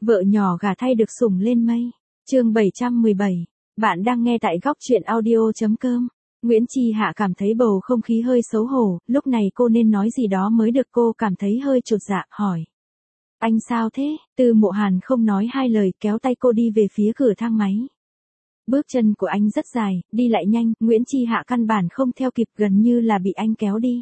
Vợ nhỏ gả thay được sủng lên mây. Chương 717. Bạn đang nghe tại góc truyện audio.com. Nguyễn Chi Hạ cảm thấy bầu không khí hơi xấu hổ, lúc này cô nên nói gì đó mới được, cô cảm thấy hơi chột dạ, hỏi. Anh sao thế? Tư Mộ Hàn không nói hai lời, kéo tay cô đi về phía cửa thang máy. Bước chân của anh rất dài, đi lại nhanh, Nguyễn Chi Hạ căn bản không theo kịp, gần như là bị anh kéo đi.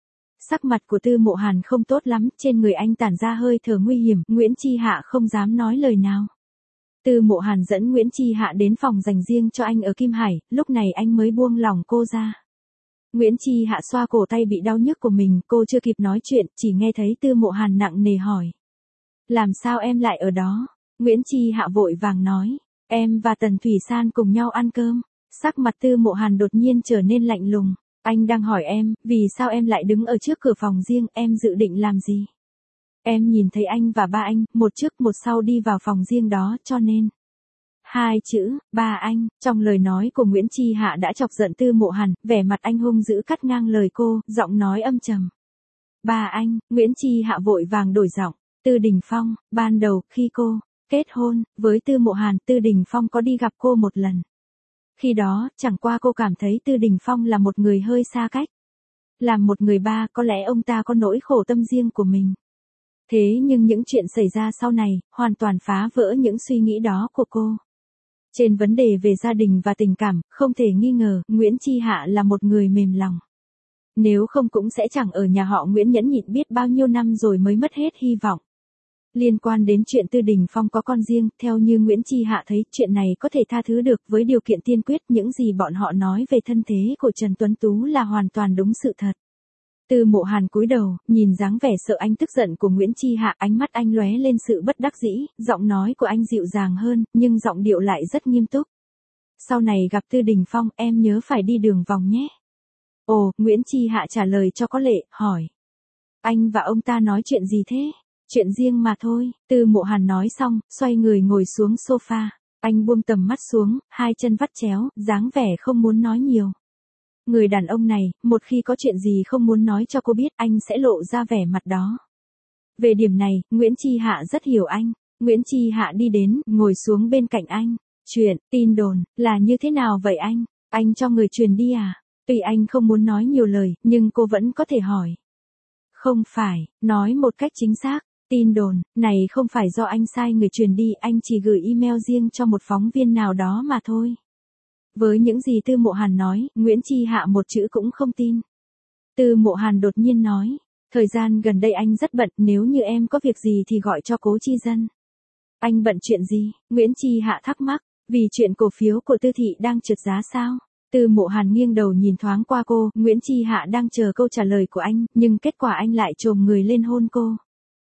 Sắc mặt của Tư Mộ Hàn không tốt lắm, trên người anh tản ra hơi thở nguy hiểm, Nguyễn Chi Hạ không dám nói lời nào. Tư Mộ Hàn dẫn Nguyễn Chi Hạ đến phòng dành riêng cho anh ở Kim Hải, lúc này anh mới buông lỏng cô ra. Nguyễn Chi Hạ xoa cổ tay bị đau nhức của mình, cô chưa kịp nói chuyện, chỉ nghe thấy Tư Mộ Hàn nặng nề hỏi. Làm sao em lại ở đó? Nguyễn Chi Hạ vội vàng nói, em và Tần Thủy San cùng nhau ăn cơm. Sắc mặt Tư Mộ Hàn đột nhiên trở nên lạnh lùng. Anh đang hỏi em, vì sao em lại đứng ở trước cửa phòng riêng, em dự định làm gì? Em nhìn thấy anh và ba anh, một trước một sau đi vào phòng riêng đó, cho nên. Hai chữ, ba anh, trong lời nói của Nguyễn Chi Hạ đã chọc giận Tư Mộ Hàn, vẻ mặt anh hung dữ cắt ngang lời cô, giọng nói âm trầm. Ba anh, Nguyễn Chi Hạ vội vàng đổi giọng. Tư Đình Phong, ban đầu, khi cô kết hôn với Tư Mộ Hàn, Tư Đình Phong có đi gặp cô một lần. Khi đó, chẳng qua cô cảm thấy Tư Đình Phong là một người hơi xa cách. Làm một người ba, có lẽ ông ta có nỗi khổ tâm riêng của mình. Thế nhưng những chuyện xảy ra sau này, hoàn toàn phá vỡ những suy nghĩ đó của cô. Trên vấn đề về gia đình và tình cảm, không thể nghi ngờ, Nguyễn Chi Hạ là một người mềm lòng. Nếu không cũng sẽ chẳng ở nhà họ Nguyễn nhẫn nhịn biết bao nhiêu năm rồi mới mất hết hy vọng. Liên quan đến chuyện Tư Đình Phong có con riêng, theo như Nguyễn Chi Hạ thấy, chuyện này có thể tha thứ được với điều kiện tiên quyết, những gì bọn họ nói về thân thế của Trần Tuấn Tú là hoàn toàn đúng sự thật. Tư Mộ Hàn cúi đầu, nhìn dáng vẻ sợ anh tức giận của Nguyễn Chi Hạ, ánh mắt anh lóe lên sự bất đắc dĩ, giọng nói của anh dịu dàng hơn, nhưng giọng điệu lại rất nghiêm túc. Sau này gặp Tư Đình Phong, em nhớ phải đi đường vòng nhé. Ồ, Nguyễn Chi Hạ trả lời cho có lệ, hỏi. Anh và ông ta nói chuyện gì thế? Chuyện riêng mà thôi, Tư Mộ Hàn nói xong, xoay người ngồi xuống sofa. Anh buông tầm mắt xuống, hai chân vắt chéo, dáng vẻ không muốn nói nhiều. Người đàn ông này, một khi có chuyện gì không muốn nói cho cô biết, anh sẽ lộ ra vẻ mặt đó. Về điểm này, Nguyễn Chi Hạ rất hiểu anh. Nguyễn Chi Hạ đi đến, ngồi xuống bên cạnh anh. Chuyện, tin đồn, là như thế nào vậy anh? Anh cho người truyền đi à? Tuy anh không muốn nói nhiều lời, nhưng cô vẫn có thể hỏi. Không phải, nói một cách chính xác. Tin đồn, này không phải do anh sai người truyền đi, anh chỉ gửi email riêng cho một phóng viên nào đó mà thôi. Với những gì Tư Mộ Hàn nói, Nguyễn Chi Hạ một chữ cũng không tin. Tư Mộ Hàn đột nhiên nói, thời gian gần đây anh rất bận, nếu như em có việc gì thì gọi cho Cố Chi Dân. Anh bận chuyện gì? Nguyễn Chi Hạ thắc mắc, vì chuyện cổ phiếu của Tư thị đang trượt giá sao? Tư Mộ Hàn nghiêng đầu nhìn thoáng qua cô, Nguyễn Chi Hạ đang chờ câu trả lời của anh, nhưng kết quả anh lại chồm người lên hôn cô.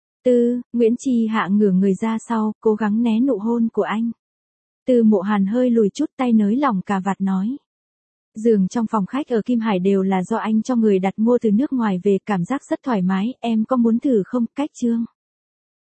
Nguyễn Chi Hạ ngửa người ra sau, cố gắng né nụ hôn của anh. Tư Mộ Hàn hơi lùi chút, tay nới lỏng cà vạt nói. Giường trong phòng khách ở Kim Hải đều là do anh cho người đặt mua từ nước ngoài về, cảm giác rất thoải mái, em có muốn thử không? Cách chương.